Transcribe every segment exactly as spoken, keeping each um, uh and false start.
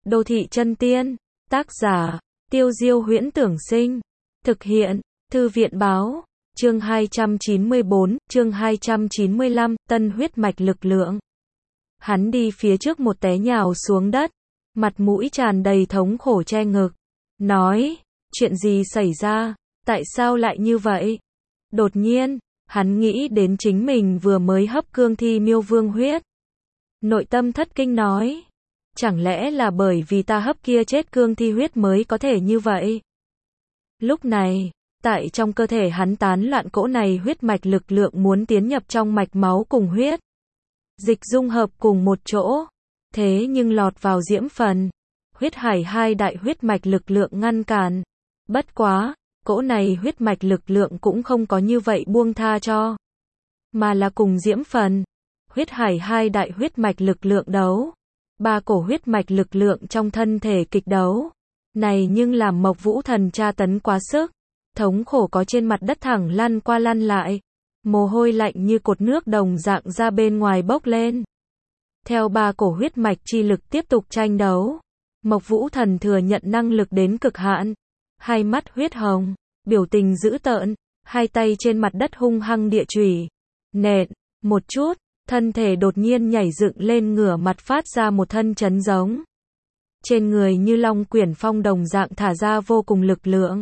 Đô thị chân tiên, tác giả, Tiêu Diêu Huyễn Tưởng Sinh, thực hiện, Thư viện Báo, chương hai trăm chín mươi tư, chương hai trăm chín mươi lăm, tân huyết mạch lực lượng. Hắn đi phía trước một té nhào xuống đất, mặt mũi tràn đầy thống khổ che ngực, nói, chuyện gì xảy ra, tại sao lại như vậy? Đột nhiên, hắn nghĩ đến chính mình vừa mới hấp cương thi miêu vương huyết. Nội tâm thất kinh nói, chẳng lẽ là bởi vì ta hấp kia chết cương thi huyết mới có thể như vậy? Lúc này, tại trong cơ thể hắn tán loạn cỗ này huyết mạch lực lượng muốn tiến nhập trong mạch máu cùng huyết dịch dung hợp cùng một chỗ, thế nhưng lọt vào diễm phần, huyết hải hai đại huyết mạch lực lượng ngăn cản. Bất quá, cỗ này huyết mạch lực lượng cũng không có như vậy buông tha cho, mà là cùng diễm phần, huyết hải hai đại huyết mạch lực lượng đấu. Ba cổ huyết mạch lực lượng trong thân thể kịch đấu. Này nhưng làm Mộc Vũ Thần tra tấn quá sức, thống khổ có trên mặt đất thẳng lăn qua lăn lại, mồ hôi lạnh như cột nước đồng dạng ra bên ngoài bốc lên. Theo ba cổ huyết mạch chi lực tiếp tục tranh đấu, Mộc Vũ Thần thừa nhận năng lực đến cực hạn, hai mắt huyết hồng, biểu tình dữ tợn, hai tay trên mặt đất hung hăng địa chủy, nện, một chút, thân thể đột nhiên nhảy dựng lên ngửa mặt phát ra một thân chấn giống. Trên người như long quyển phong đồng dạng thả ra vô cùng lực lượng.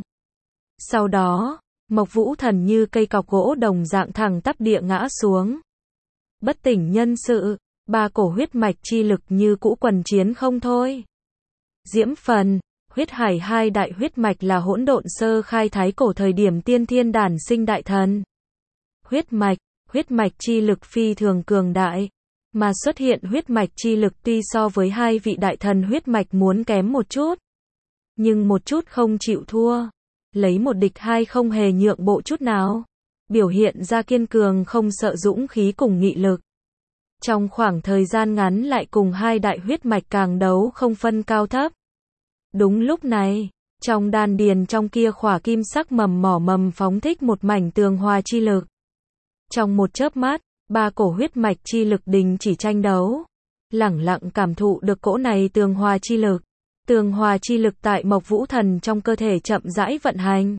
Sau đó, Mộc Vũ Thần như cây cọc gỗ đồng dạng thẳng tắp địa ngã xuống. Bất tỉnh nhân sự, ba cổ huyết mạch chi lực như cũ quần chiến không thôi. Diễm phần, huyết hải hai đại huyết mạch là hỗn độn sơ khai thái cổ thời điểm tiên thiên đản sinh đại thần. Huyết mạch, huyết mạch chi lực phi thường cường đại, mà xuất hiện huyết mạch chi lực tuy so với hai vị đại thần huyết mạch muốn kém một chút, nhưng một chút không chịu thua, lấy một địch hai không hề nhượng bộ chút nào, biểu hiện ra kiên cường không sợ dũng khí cùng nghị lực. Trong khoảng thời gian ngắn lại cùng hai đại huyết mạch càng đấu không phân cao thấp. Đúng lúc này, trong đan điền trong kia khỏa kim sắc mầm mỏ mầm phóng thích một mảnh tường hòa chi lực. Trong một chớp mắt, ba cổ huyết mạch chi lực đình chỉ tranh đấu, lẳng lặng cảm thụ được cỗ này tường hòa chi lực. Tường hòa chi lực tại Mộc Vũ Thần trong cơ thể chậm rãi vận hành.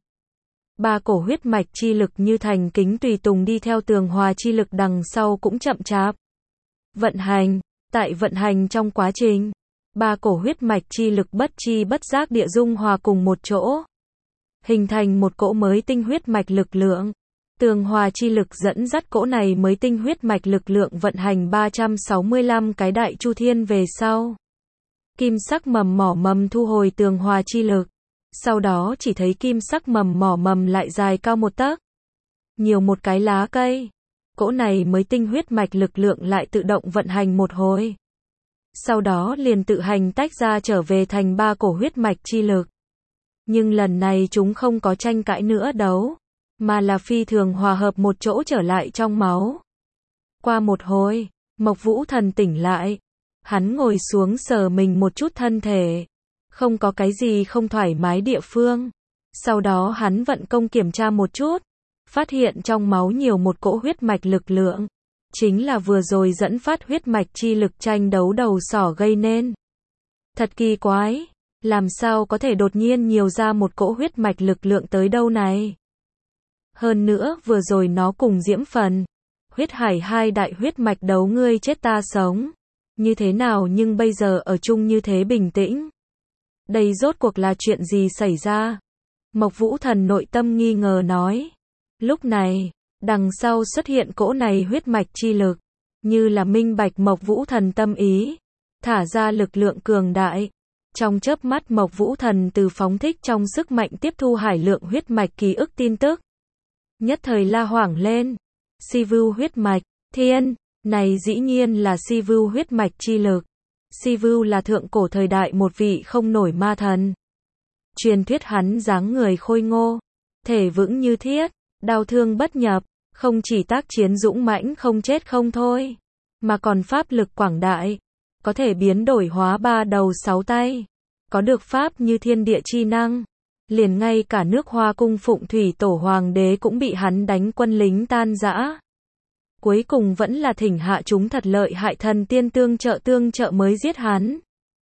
Ba cổ huyết mạch chi lực như thành kính tùy tùng đi theo tường hòa chi lực đằng sau cũng chậm chạp vận hành. Tại vận hành trong quá trình, ba cổ huyết mạch chi lực bất chi bất giác địa dung hòa cùng một chỗ, hình thành một cỗ mới tinh huyết mạch lực lượng. Tường hòa chi lực dẫn dắt cỗ này mới tinh huyết mạch lực lượng vận hành ba trăm sáu mươi lăm cái đại chu thiên về sau. Kim sắc mầm mỏ mầm thu hồi tường hòa chi lực. Sau đó chỉ thấy kim sắc mầm mỏ mầm lại dài cao một tấc. Nhiều một cái lá cây. Cỗ này mới tinh huyết mạch lực lượng lại tự động vận hành một hồi. Sau đó liền tự hành tách ra trở về thành ba cổ huyết mạch chi lực. Nhưng lần này chúng không có tranh cãi nữa đấu, mà là phi thường hòa hợp một chỗ trở lại trong máu. Qua một hồi, Mộc Vũ Thần tỉnh lại. Hắn ngồi xuống sờ mình một chút thân thể. Không có cái gì không thoải mái địa phương. Sau đó hắn vận công kiểm tra một chút. Phát hiện trong máu nhiều một cỗ huyết mạch lực lượng. Chính là vừa rồi dẫn phát huyết mạch chi lực tranh đấu đầu sỏ gây nên. Thật kỳ quái. Làm sao có thể đột nhiên nhiều ra một cỗ huyết mạch lực lượng tới đâu này? Hơn nữa vừa rồi nó cùng diễm phần, huyết hải hai đại huyết mạch đấu ngươi chết ta sống. Như thế nào nhưng bây giờ ở chung như thế bình tĩnh. Đây rốt cuộc là chuyện gì xảy ra? Mộc Vũ Thần nội tâm nghi ngờ nói. Lúc này, đằng sau xuất hiện cỗ này huyết mạch chi lực, như là minh bạch Mộc Vũ Thần tâm ý, thả ra lực lượng cường đại. Trong chớp mắt Mộc Vũ Thần từ phóng thích trong sức mạnh tiếp thu hải lượng huyết mạch ký ức tin tức. Nhất thời la hoảng lên. Si Vưu huyết mạch, thiên, này dĩ nhiên là Si Vưu huyết mạch chi lực. Si Vưu là thượng cổ thời đại một vị không nổi ma thần. Truyền thuyết hắn dáng người khôi ngô, thể vững như thiết, đao thương bất nhập, không chỉ tác chiến dũng mãnh không chết không thôi, mà còn pháp lực quảng đại, có thể biến đổi hóa ba đầu sáu tay, có được pháp như thiên địa chi năng. Liền ngay cả nước Hoa cung phụng thủy tổ hoàng đế cũng bị hắn đánh quân lính tan rã. Cuối cùng vẫn là thỉnh hạ chúng thật lợi hại thần tiên tương trợ tương trợ mới giết hắn.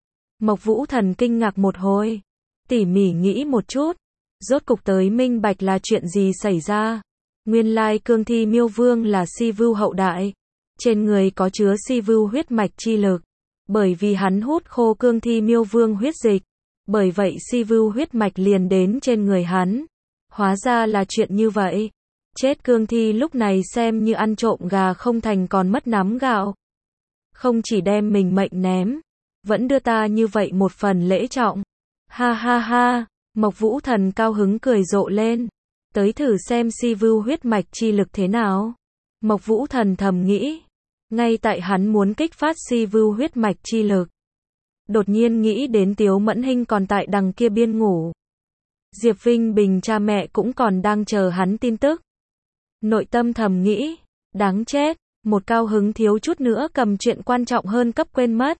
Mộc Vũ Thần kinh ngạc một hồi, tỉ mỉ nghĩ một chút, rốt cục tới minh bạch là chuyện gì xảy ra. Nguyên lai cương thi miêu vương là si vưu hậu đại, trên người có chứa si vưu huyết mạch chi lực, bởi vì hắn hút khô cương thi miêu vương huyết dịch, bởi vậy si vưu huyết mạch liền đến trên người hắn. Hóa ra là chuyện như vậy. Chết cương thi lúc này xem như ăn trộm gà không thành còn mất nắm gạo. Không chỉ đem mình mệnh ném, vẫn đưa ta như vậy một phần lễ trọng. Ha ha ha, Mộc Vũ Thần cao hứng cười rộ lên. Tới thử xem si vưu huyết mạch chi lực thế nào. Mộc Vũ Thần thầm nghĩ. Ngay tại hắn muốn kích phát si vưu huyết mạch chi lực, đột nhiên nghĩ đến Tiếu Mẫn Hinh còn tại đằng kia biên ngủ. Diệp Vinh Bình cha mẹ cũng còn đang chờ hắn tin tức. Nội tâm thầm nghĩ, đáng chết, một cao hứng thiếu chút nữa cầm chuyện quan trọng hơn cấp quên mất.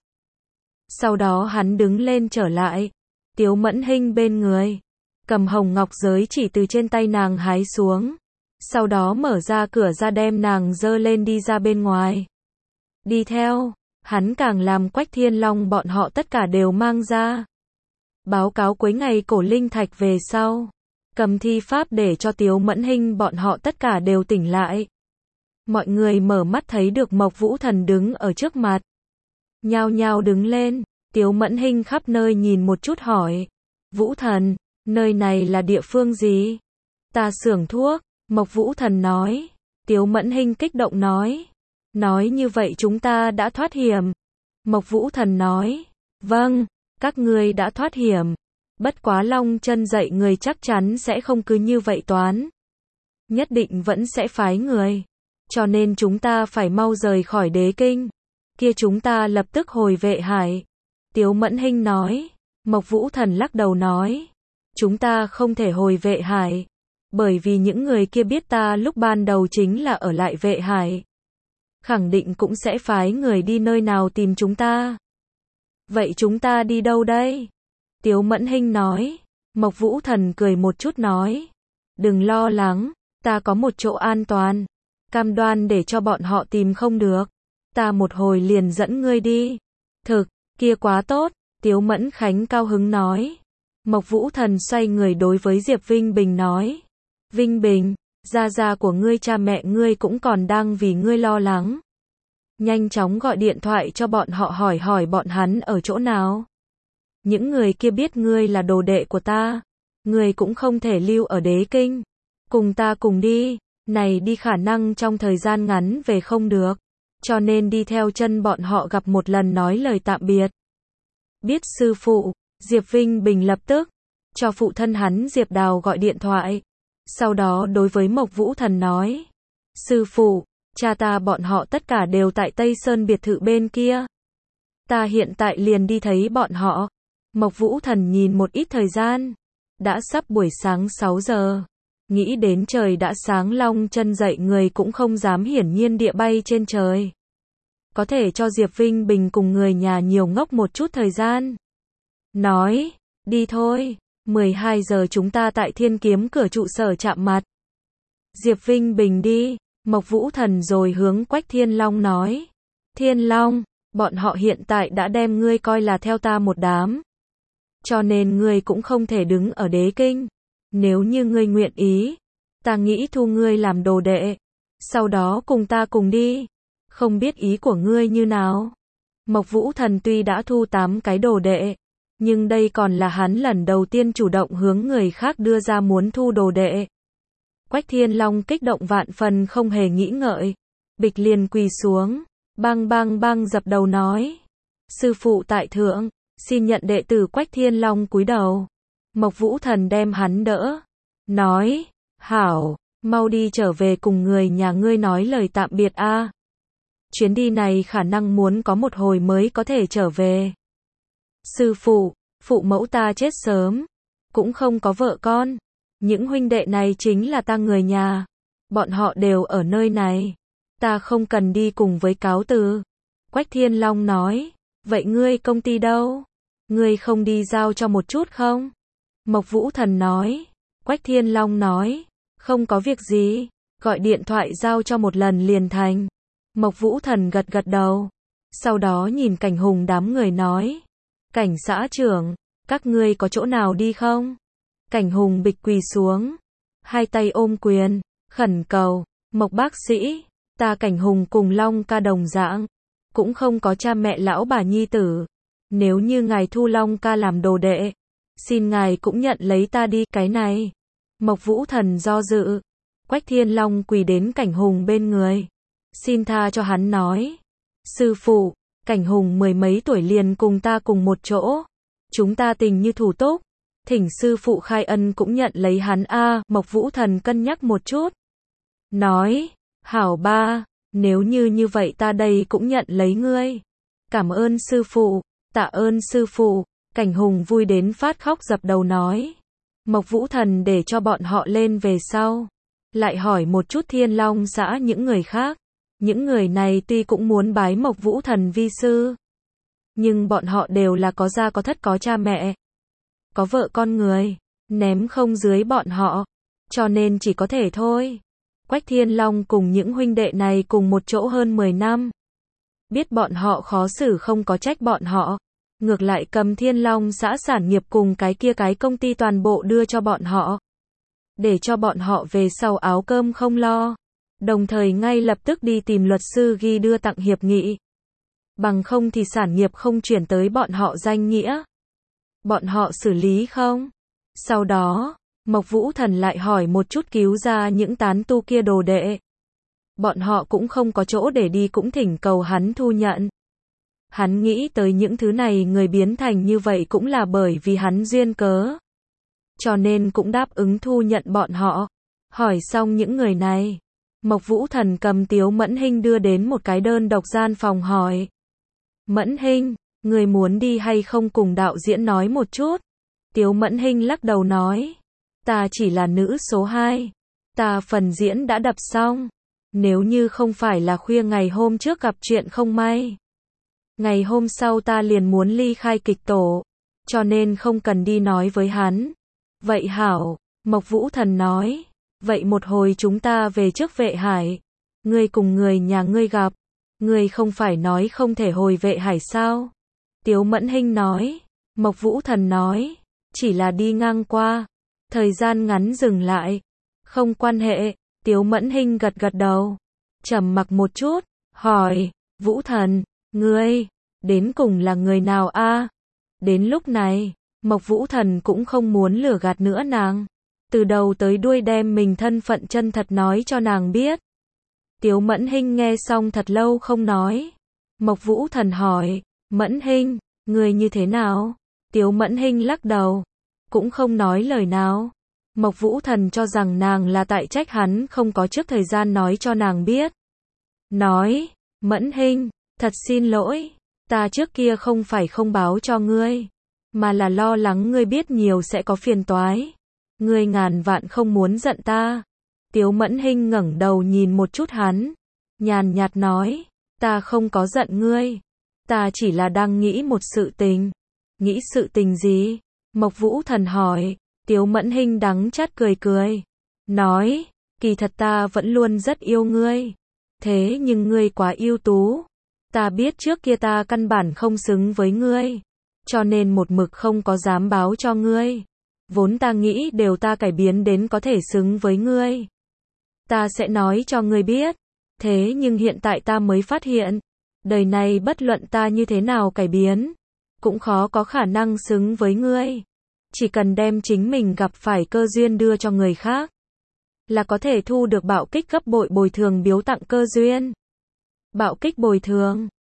Sau đó hắn đứng lên trở lại, Tiếu Mẫn Hinh bên người, cầm hồng ngọc giới chỉ từ trên tay nàng hái xuống. Sau đó mở ra cửa ra đem nàng dơ lên đi ra bên ngoài. Đi theo, hắn càng làm Quách Thiên Long bọn họ tất cả đều mang ra. Báo cáo cuối ngày cổ linh thạch về sau, cầm thi pháp để cho Tiếu Mẫn Hinh bọn họ tất cả đều tỉnh lại. Mọi người mở mắt thấy được Mộc Vũ Thần đứng ở trước mặt. Nhao nhao đứng lên, Tiếu Mẫn Hinh khắp nơi nhìn một chút hỏi. Vũ Thần, nơi này là địa phương gì? Ta xưởng thuốc, Mộc Vũ Thần nói. Tiếu Mẫn Hinh kích động nói. Nói như vậy chúng ta đã thoát hiểm. Mộc Vũ Thần nói. Vâng, các ngươi đã thoát hiểm. Bất quá Long Chân dạy người chắc chắn sẽ không cứ như vậy toán. Nhất định vẫn sẽ phái người. Cho nên chúng ta phải mau rời khỏi đế kinh. Kia chúng ta lập tức hồi Vệ Hải. Tiếu Mẫn Hinh nói. Mộc Vũ Thần lắc đầu nói. Chúng ta không thể hồi Vệ Hải. Bởi vì những người kia biết ta lúc ban đầu chính là ở lại Vệ Hải. Khẳng định cũng sẽ phái người đi nơi nào tìm chúng ta. Vậy chúng ta đi đâu đây? Tiếu Mẫn Hinh nói. Mộc Vũ Thần cười một chút nói. Đừng lo lắng, ta có một chỗ an toàn. Cam đoan để cho bọn họ tìm không được. Ta một hồi liền dẫn ngươi đi. Thực, kia quá tốt, Tiếu Mẫn Khánh cao hứng nói. Mộc Vũ Thần xoay người đối với Diệp Vinh Bình nói. Vinh Bình, gia gia của ngươi cha mẹ ngươi cũng còn đang vì ngươi lo lắng. Nhanh chóng gọi điện thoại cho bọn họ hỏi hỏi bọn hắn ở chỗ nào. Những người kia biết ngươi là đồ đệ của ta. Ngươi cũng không thể lưu ở đế kinh. Cùng ta cùng đi. Này đi khả năng trong thời gian ngắn về không được. Cho nên đi theo chân bọn họ gặp một lần nói lời tạm biệt. Biết sư phụ, Diệp Vinh Bình lập tức cho phụ thân hắn Diệp Đào gọi điện thoại. Sau đó đối với Mộc Vũ Thần nói. Sư phụ, cha ta bọn họ tất cả đều tại Tây Sơn biệt thự bên kia. Ta hiện tại liền đi thấy bọn họ. Mộc Vũ Thần nhìn một ít thời gian. Đã sắp buổi sáng sáu giờ. Nghĩ đến trời đã sáng Long Chân dậy người cũng không dám hiển nhiên địa bay trên trời. Có thể cho Diệp Vinh Bình cùng người nhà nhiều ngốc một chút thời gian. Nói, đi thôi, mười hai giờ chúng ta tại Thiên Kiếm cửa trụ sở chạm mặt. Diệp Vinh Bình đi, Mộc Vũ Thần rồi hướng Quách Thiên Long nói. Thiên Long, bọn họ hiện tại đã đem ngươi coi là theo ta một đám. Cho nên ngươi cũng không thể đứng ở đế kinh. Nếu như ngươi nguyện ý, ta nghĩ thu ngươi làm đồ đệ. Sau đó cùng ta cùng đi. Không biết ý của ngươi như nào? Mộc Vũ Thần tuy đã thu tám cái đồ đệ, nhưng đây còn là hắn lần đầu tiên chủ động hướng người khác đưa ra muốn thu đồ đệ. Quách Thiên Long kích động vạn phần không hề nghĩ ngợi. Bịch liền quỳ xuống, bang bang bang dập đầu nói. Sư phụ tại thượng, xin nhận đệ tử Quách Thiên Long cúi đầu. Mộc Vũ Thần đem hắn đỡ. Nói, hảo, mau đi trở về cùng người nhà ngươi nói lời tạm biệt a. Chuyến đi này khả năng muốn có một hồi mới có thể trở về. Sư phụ, phụ mẫu ta chết sớm, cũng không có vợ con. Những huynh đệ này chính là ta người nhà. Bọn họ đều ở nơi này. Ta không cần đi cùng với cáo từ. Quách Thiên Long nói, vậy ngươi công ty đâu? Ngươi không đi giao cho một chút không? Mộc Vũ Thần nói. Quách Thiên Long nói, không có việc gì, gọi điện thoại giao cho một lần liền thành. Mộc Vũ Thần gật gật đầu. Sau đó nhìn Cảnh Hùng đám người nói. Cảnh xã trưởng, các ngươi có chỗ nào đi không? Cảnh Hùng bịch quỳ xuống, hai tay ôm quyền, khẩn cầu, Mộc bác sĩ, ta Cảnh Hùng cùng Long ca đồng dạng, cũng không có cha mẹ lão bà nhi tử. Nếu như ngài thu Long ca làm đồ đệ, xin ngài cũng nhận lấy ta đi, cái này. Mộc Vũ Thần do dự, Quách Thiên Long quỳ đến Cảnh Hùng bên người, xin tha cho hắn nói. Sư phụ, Cảnh Hùng mười mấy tuổi liền cùng ta cùng một chỗ, chúng ta tình như thủ túc, thỉnh sư phụ khai ân cũng nhận lấy hắn a. Mộc Vũ Thần cân nhắc một chút, nói, hảo ba, nếu như như vậy ta đây cũng nhận lấy ngươi. Cảm ơn sư phụ, tạ ơn sư phụ. Cảnh Hùng vui đến phát khóc dập đầu nói. Mộc Vũ Thần để cho bọn họ lên về sau, lại hỏi một chút Thiên Long xã những người khác. Những người này tuy cũng muốn bái Mộc Vũ Thần vi sư, nhưng bọn họ đều là có gia có thất có cha mẹ, có vợ con người, ném không dưới bọn họ, cho nên chỉ có thể thôi. Quách Thiên Long cùng những huynh đệ này cùng một chỗ hơn mười năm. Biết bọn họ khó xử không có trách bọn họ. Ngược lại cầm Thiên Long xã sản nghiệp cùng cái kia cái công ty toàn bộ đưa cho bọn họ. Để cho bọn họ về sau áo cơm không lo. Đồng thời ngay lập tức đi tìm luật sư ghi đưa tặng hiệp nghị. Bằng không thì sản nghiệp không chuyển tới bọn họ danh nghĩa. Bọn họ xử lý không? Sau đó, Mộc Vũ Thần lại hỏi một chút cứu ra những tán tu kia đồ đệ. Bọn họ cũng không có chỗ để đi cũng thỉnh cầu hắn thu nhận. Hắn nghĩ tới những thứ này người biến thành như vậy cũng là bởi vì hắn duyên cớ. Cho nên cũng đáp ứng thu nhận bọn họ. Hỏi xong những người này, Mộc Vũ Thần cầm Tiếu Mẫn Hinh đưa đến một cái đơn độc gian phòng hỏi. Mẫn Hinh, người muốn đi hay không cùng đạo diễn nói một chút? Tiếu Mẫn Hinh lắc đầu nói. Ta chỉ là nữ số hai. Ta phần diễn đã đập xong. Nếu như không phải là khuya ngày hôm trước gặp chuyện không may, ngày hôm sau ta liền muốn ly khai kịch tổ, cho nên không cần đi nói với hắn. Vậy hảo, Mộc Vũ Thần nói. Vậy một hồi chúng ta về trước Vệ Hải. Ngươi cùng người nhà ngươi gặp. Ngươi không phải nói không thể hồi Vệ Hải sao? Tiếu Mẫn Hinh nói. Mộc Vũ Thần nói. Chỉ là đi ngang qua. Thời gian ngắn dừng lại. Không quan hệ. Tiếu Mẫn Hinh gật gật đầu. Trầm mặc một chút. Hỏi. Vũ Thần. Ngươi. Đến cùng là người nào a? Đến lúc này, Mộc Vũ Thần cũng không muốn lừa gạt nữa nàng. Từ đầu tới đuôi đem mình thân phận chân thật nói cho nàng biết. Tiếu Mẫn Hinh nghe xong thật lâu không nói. Mộc Vũ Thần hỏi. Mẫn Hinh, người như thế nào? Tiếu Mẫn Hinh lắc đầu. Cũng không nói lời nào. Mộc Vũ Thần cho rằng nàng là tại trách hắn không có trước thời gian nói cho nàng biết. Nói. Mẫn Hinh, thật xin lỗi. Ta trước kia không phải không báo cho ngươi, mà là lo lắng ngươi biết nhiều sẽ có phiền toái. Ngươi ngàn vạn không muốn giận ta. Tiếu Mẫn Hinh ngẩng đầu nhìn một chút hắn, nhàn nhạt nói, ta không có giận ngươi. Ta chỉ là đang nghĩ một sự tình. Nghĩ sự tình gì? Mộc Vũ Thần hỏi. Tiếu Mẫn Hinh đắng chát cười cười. Nói, kỳ thật ta vẫn luôn rất yêu ngươi. Thế nhưng ngươi quá ưu tú. Ta biết trước kia ta căn bản không xứng với ngươi. Cho nên một mực không có dám báo cho ngươi. Vốn ta nghĩ đều ta cải biến đến có thể xứng với ngươi. Ta sẽ nói cho ngươi biết. Thế nhưng hiện tại ta mới phát hiện. Đời này bất luận ta như thế nào cải biến, cũng khó có khả năng xứng với ngươi. Chỉ cần đem chính mình gặp phải cơ duyên đưa cho người khác, là có thể thu được bạo kích gấp bội bồi thường biếu tặng cơ duyên. Bạo kích bồi thường.